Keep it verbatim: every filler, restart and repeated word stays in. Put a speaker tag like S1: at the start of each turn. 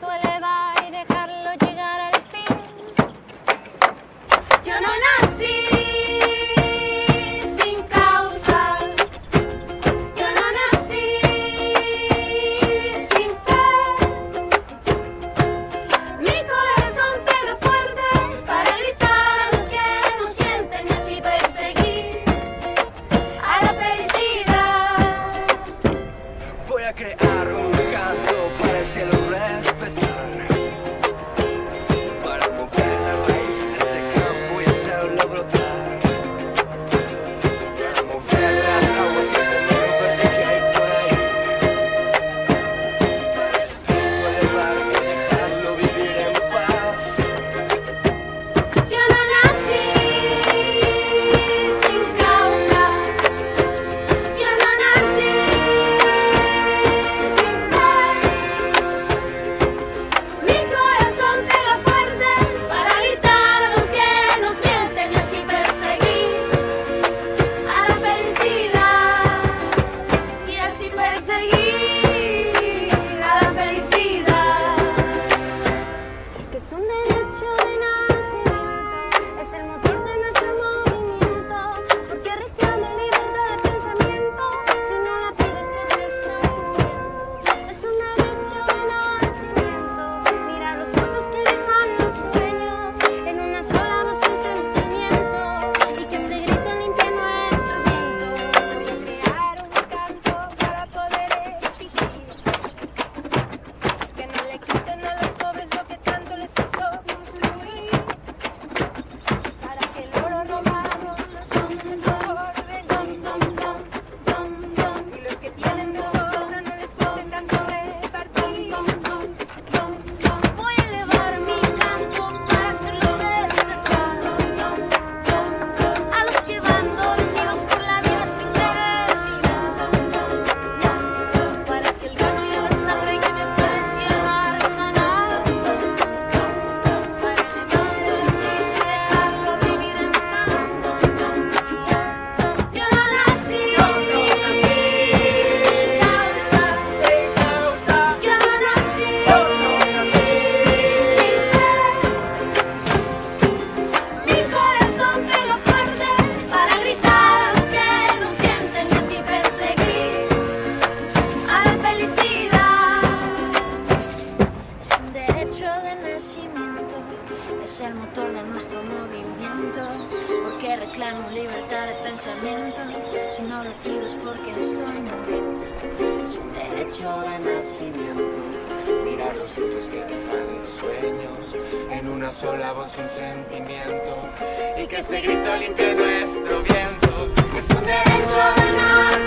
S1: tú elevar y dejarlo llegar al fin. Yo no nací sin causa, yo no nací sin fe. Mi corazón pega fuerte para gritar a los que no sienten y así perseguir a la felicidad.
S2: Voy a crear un canto para el cielo respetar, para mover las raíces de este campo y hacerlo brotar, para mover las aguas y el veneno verde que hay por ahí, para el espíritu elevarme y dejarlo vivir en paz.
S1: Yo no nací sin causa, yo no nací sin fe. Mi corazón pega fuerte para gritar a los que nos mienten y así perseguir a la felicidad y así perseguir a la felicidad. Que es un derecho de nacimiento, es el motor de nuestro movimiento, porque reclama libertad de pensamiento, si no la pides porque soy tuyo. Es un derecho de nacimiento, mira los frutos que dejan los sueños, en una sola voz un sentimiento, y que este grito limpie nuestro viento. Voy a crear un canto para poder exigir que no le quiten a los pobres lo que tanto les costó construir, para que el oro robado no tome desborde, dom, dom, dom, dom, dom, y los que tienen de sobra no les cuenten tanto repartir, dom, dom, dom, dom. Voy a elevar mi canto para hacerlo despertar, dom, dom, dom, dom, a los que van dormidos por la vida sin querer mirar, dom, dom, dom, dom, para que el grano lleve sangre y que me ofrece y el mar sanar, dom, dom, dom, para elevar el espíritu y dejarlo vivir en paz, dom, dom, dom. Yo no nací sin causa, yo no nací sin fe. Mi corazón pega fuerte para gritar a los que no sienten y así perseguir a la felicidad. Es un derecho de nacimiento, es el motor de nuestro movimiento, porque reclamo libertad de pensamiento, si no lo pido es porque estoy muriendo.
S2: Es un derecho de nacimiento, mirar los frutos que dejan los sueños, en una sola voz un sentimiento, y que este grito limpie nuestro viento.
S1: Es un derecho de nacimiento.